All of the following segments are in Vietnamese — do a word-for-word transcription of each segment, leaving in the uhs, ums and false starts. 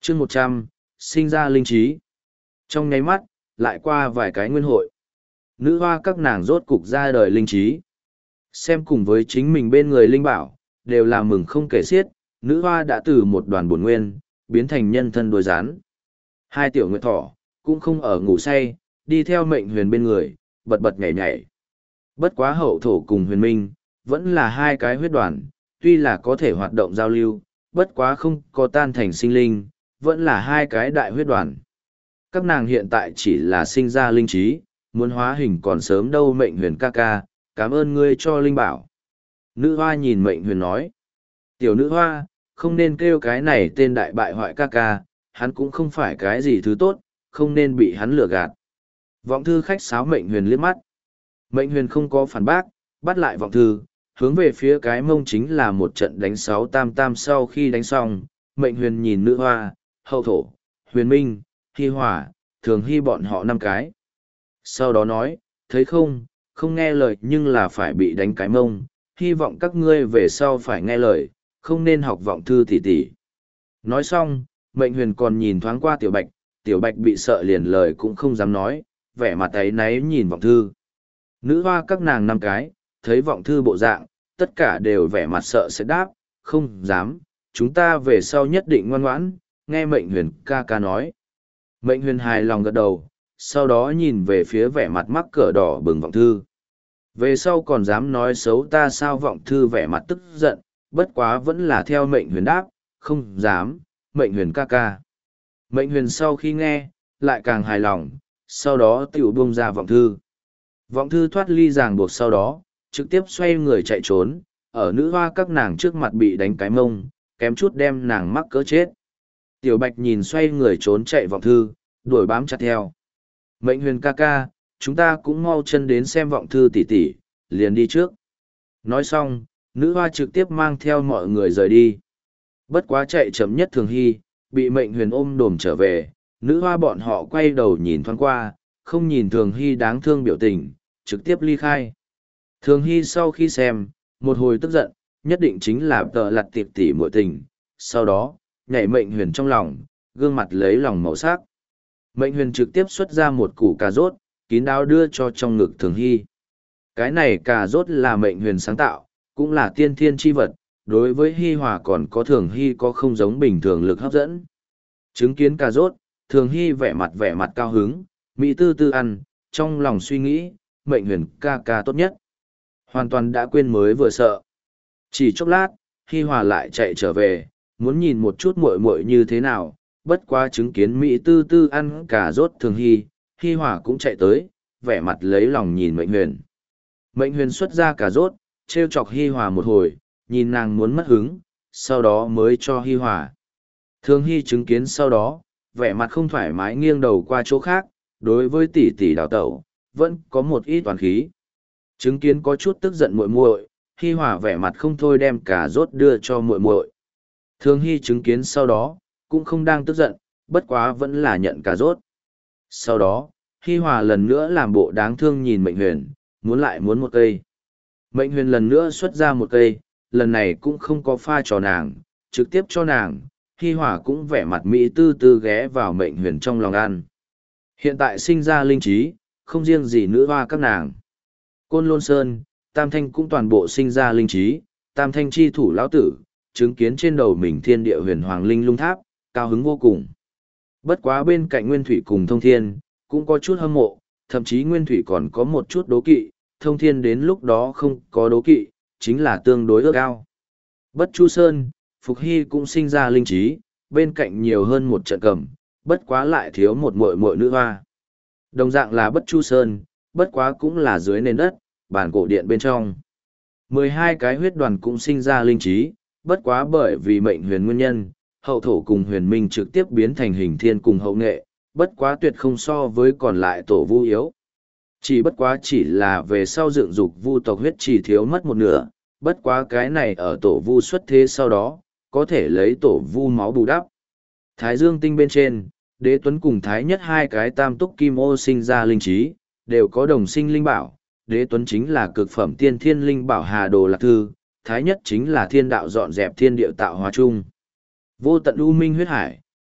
chương một trăm sinh ra linh trí. Trong nháy mắt, lại qua vài cái nguyên hội. Nữ hoa các nàng rốt cục ra đời linh trí. Xem cùng với chính mình bên người linh bảo, đều là mừng không kể xiết, nữ hoa đã từ một đoàn bổn nguyên, biến thành nhân thân đuôi rắn. Hai tiểu nguyệt thỏ, cũng không ở ngủ say, đi theo mệnh huyền bên người, bật bật nhảy nhảy. Bất quá hậu thổ cùng huyền minh, vẫn là hai cái huyết đoàn, tuy là có thể hoạt động giao lưu, bất quá không có tan thành sinh linh, vẫn là hai cái đại huyết đoàn. Các nàng hiện tại chỉ là sinh ra linh trí, muốn hóa hình còn sớm đâu. Mệnh huyền ca ca, cảm ơn ngươi cho linh bảo. Nữ hoa nhìn mệnh huyền nói. Tiểu nữ hoa, không nên kêu cái này tên đại bại hoại ca ca, hắn cũng không phải cái gì thứ tốt, không nên bị hắn lừa gạt. Vọng thư khách sáo mệnh huyền liếc mắt. Mệnh huyền không có phản bác, bắt lại vọng thư, hướng về phía cái mông chính là một trận đánh sáu tam tam. Sau khi đánh xong, mệnh huyền nhìn nữ hoa, hậu thổ, huyền minh, hy hỏa, thường hy bọn họ năm cái. Sau đó nói, thấy không, không nghe lời nhưng là phải bị đánh cái mông, hy vọng các ngươi về sau phải nghe lời, không nên học vọng thư tỉ tỉ. Nói xong, mệnh huyền còn nhìn thoáng qua tiểu bạch, tiểu bạch bị sợ liền lời cũng không dám nói, vẻ mặt ấy náy nhìn vọng thư. Nữ hoa các nàng năm cái, thấy vọng thư bộ dạng, tất cả đều vẻ mặt sợ sẽ đáp, không dám, chúng ta về sau nhất định ngoan ngoãn, nghe mệnh huyền ca ca nói. Mệnh huyền hài lòng gật đầu, sau đó nhìn về phía vẻ mặt mắc cỡ đỏ bừng vọng thư. Về sau còn dám nói xấu ta sao? Vọng thư vẻ mặt tức giận, bất quá vẫn là theo mệnh huyền đáp, không dám, mệnh huyền ca ca. Mệnh huyền sau khi nghe, lại càng hài lòng, sau đó tiểu buông ra vọng thư. Vọng thư thoát ly ràng buộc sau đó, trực tiếp xoay người chạy trốn, ở nữ hoa các nàng trước mặt bị đánh cái mông, kém chút đem nàng mắc cỡ chết. Tiểu bạch nhìn xoay người trốn chạy vọng thư, đuổi bám chặt theo. Mệnh huyền ca ca, chúng ta cũng mau chân đến xem vọng thư tỷ tỷ, liền đi trước. Nói xong, nữ hoa trực tiếp mang theo mọi người rời đi. Bất quá chạy chậm nhất thường hy, bị mệnh huyền ôm đồm trở về, nữ hoa bọn họ quay đầu nhìn thoáng qua, không nhìn thường hy đáng thương biểu tình, trực tiếp ly khai. Thường hy sau khi xem, một hồi tức giận, nhất định chính là tờ lặt tiệp tỉ muội tình, sau đó, nhảy mệnh huyền trong lòng, gương mặt lấy lòng màu sắc. Mệnh huyền trực tiếp xuất ra một củ cà rốt, kín đáo đưa cho trong ngực thường hy. Cái này cà rốt là mệnh huyền sáng tạo, cũng là tiên thiên chi vật, đối với hy hòa còn có thường hy có không giống bình thường lực hấp dẫn. Chứng kiến cà rốt, thường hy vẻ mặt vẻ mặt cao hứng, mỹ tư tư ăn, trong lòng suy nghĩ, mệnh huyền ca ca tốt nhất. Hoàn toàn đã quên mới vừa sợ. Chỉ chốc lát, hy hòa lại chạy trở về, muốn nhìn một chút muội muội như thế nào, bất quá chứng kiến mỹ tư tư ăn cà rốt thường hy, hy hòa cũng chạy tới, vẻ mặt lấy lòng nhìn mệnh huyền. Mệnh huyền xuất ra cà rốt, trêu chọc hy hòa một hồi, nhìn nàng muốn mất hứng, sau đó mới cho hy hòa. Thường hy chứng kiến sau đó, vẻ mặt không thoải mái nghiêng đầu qua chỗ khác, đối với tỷ tỷ đào tẩu, vẫn có một ít toàn khí. Chứng kiến có chút tức giận muội muội, hy hòa vẻ mặt không thôi đem cà rốt đưa cho muội muội. Thường hy chứng kiến sau đó, cũng không đang tức giận, bất quá vẫn là nhận cà rốt. Sau đó, hy hòa lần nữa làm bộ đáng thương nhìn mệnh huyền, muốn lại muốn một cây. Mệnh huyền lần nữa xuất ra một cây, lần này cũng không có pha cho nàng, trực tiếp cho nàng, hy hòa cũng vẻ mặt mỹ tư tư ghé vào mệnh huyền trong lòng ăn. Hiện tại sinh ra linh trí, không riêng gì nữ hoa các nàng. Côn Lôn Sơn, Tam Thanh cũng toàn bộ sinh ra linh trí, Tam Thanh chi thủ lão tử, chứng kiến trên đầu mình thiên địa huyền hoàng linh lung tháp, cao hứng vô cùng. Bất quá bên cạnh Nguyên Thủy cùng Thông Thiên, cũng có chút hâm mộ, thậm chí Nguyên Thủy còn có một chút đố kỵ, Thông Thiên đến lúc đó không có đố kỵ, chính là tương đối ước ao. Bất Chu Sơn, Phục Hy cũng sinh ra linh trí, bên cạnh nhiều hơn một trận cầm, bất quá lại thiếu một muội muội nữ hoa. Đồng dạng là Bất Chu Sơn, bất quá cũng là dưới nền đất, bản cổ điện bên trong. mười hai cái huyết đoàn cũng sinh ra linh trí, bất quá bởi vì mệnh huyền nguyên nhân, hậu thổ cùng huyền minh trực tiếp biến thành hình thiên cùng hậu nghệ, bất quá tuyệt không so với còn lại tổ vu yếu. Chỉ bất quá chỉ là về sau dựng dục vu tộc huyết chỉ thiếu mất một nửa, bất quá cái này ở tổ vu xuất thế sau đó, có thể lấy tổ vu máu bù đắp. Thái Dương tinh bên trên, Đế Tuấn cùng Thái Nhất hai cái tam túc kim ô sinh ra linh trí, đều có đồng sinh linh bảo. Đế Tuấn chính là cực phẩm tiên thiên linh bảo Hà Đồ Lạc Thư, Thái Nhất chính là thiên đạo dọn dẹp thiên điệu tạo hóa chung. Vô tận u minh huyết hải,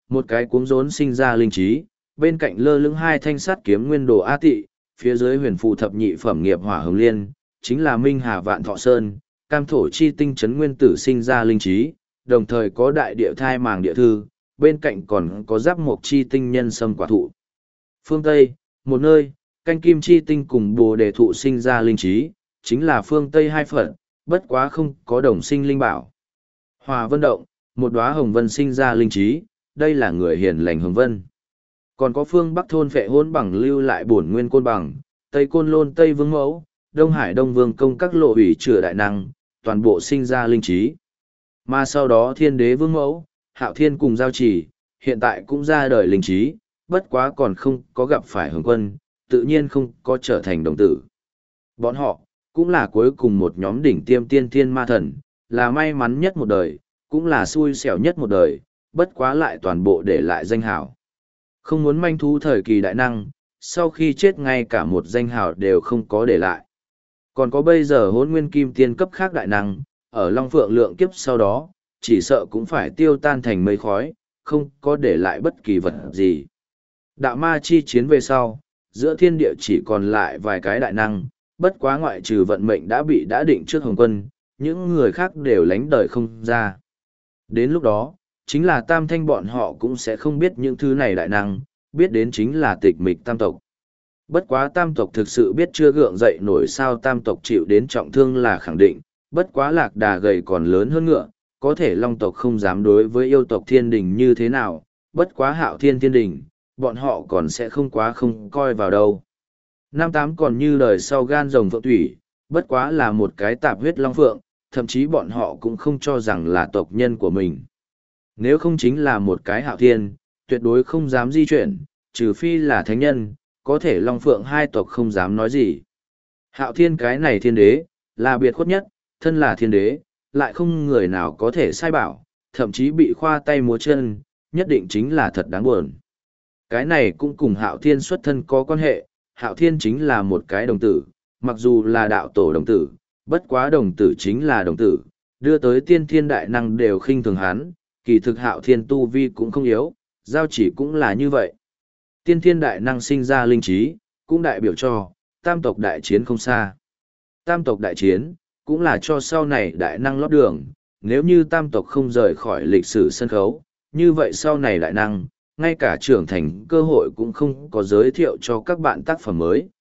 một cái cuống rốn sinh ra linh trí, bên cạnh lơ lửng hai thanh sắt kiếm nguyên đồ A Tị, phía dưới huyền phù thập nhị phẩm nghiệp hỏa hồng liên, chính là Minh Hà Vạn Thọ Sơn, cam thổ chi tinh chấn nguyên tử sinh ra linh trí, đồng thời có đại địa thai màng địa thư, bên cạnh còn có giáp mộc chi tinh nhân sâm quả thụ. Phương Tây, một nơi, canh kim chi tinh cùng bồ đề thụ sinh ra linh trí, chính là phương Tây hai phận, bất quá không có đồng sinh linh bảo. Hòa Vân Động, một đóa hồng vân sinh ra linh trí, đây là người hiền lành hồng vân. Còn có phương Bắc thôn Phệ Hỗn Bằng lưu lại bổn nguyên côn bằng, Tây Côn Lôn Tây Vương Mẫu, Đông Hải Đông Vương công các lộ ủy chữa đại năng, toàn bộ sinh ra linh trí. Mà sau đó Thiên Đế Vương Mẫu, Hạo Thiên cùng giao chỉ, hiện tại cũng ra đời linh trí, bất quá còn không có gặp phải Hồng Quân, tự nhiên không có trở thành đồng tử. Bọn họ, cũng là cuối cùng một nhóm đỉnh tiêm tiên thiên ma thần, là may mắn nhất một đời, cũng là xui xẻo nhất một đời, bất quá lại toàn bộ để lại danh hào. Không muốn manh thú thời kỳ đại năng, sau khi chết ngay cả một danh hào đều không có để lại. Còn có bây giờ hỗn nguyên kim tiên cấp khác đại năng, ở Long Phượng lượng kiếp sau đó, chỉ sợ cũng phải tiêu tan thành mây khói, không có để lại bất kỳ vật gì. Đạo ma chi chiến về sau, giữa thiên địa chỉ còn lại vài cái đại năng, bất quá ngoại trừ vận mệnh đã bị đã định trước Hồng Quân, những người khác đều lánh đời không ra. Đến lúc đó, chính là tam thanh bọn họ cũng sẽ không biết những thứ này đại năng, biết đến chính là tịch mịch tam tộc. Bất quá tam tộc thực sự biết chưa gượng dậy nổi sao tam tộc chịu đến trọng thương là khẳng định, bất quá lạc đà gầy còn lớn hơn ngựa, có thể long tộc không dám đối với yêu tộc thiên đình như thế nào, bất quá hạo thiên thiên đình, bọn họ còn sẽ không quá không coi vào đâu. Nam tám còn như đời sau gan rồng phượng thủy, bất quá là một cái tạp huyết long phượng, thậm chí bọn họ cũng không cho rằng là tộc nhân của mình. Nếu không chính là một cái hạo thiên, tuyệt đối không dám di chuyển, trừ phi là thánh nhân, có thể long phượng hai tộc không dám nói gì. Hạo thiên cái này thiên đế, là biệt khuất nhất, thân là thiên đế, lại không người nào có thể sai bảo, thậm chí bị khoa tay múa chân, nhất định chính là thật đáng buồn. Cái này cũng cùng hạo thiên xuất thân có quan hệ, hạo thiên chính là một cái đồng tử, mặc dù là đạo tổ đồng tử, bất quá đồng tử chính là đồng tử, đưa tới tiên thiên đại năng đều khinh thường hắn, kỳ thực hạo thiên tu vi cũng không yếu, giao chỉ cũng là như vậy. Tiên thiên đại năng sinh ra linh trí, cũng đại biểu cho, tam tộc đại chiến không xa. Tam tộc đại chiến, cũng là cho sau này đại năng lót đường, nếu như tam tộc không rời khỏi lịch sử sân khấu, như vậy sau này đại năng, ngay cả trưởng thành cơ hội cũng không có giới thiệu cho các bạn tác phẩm mới.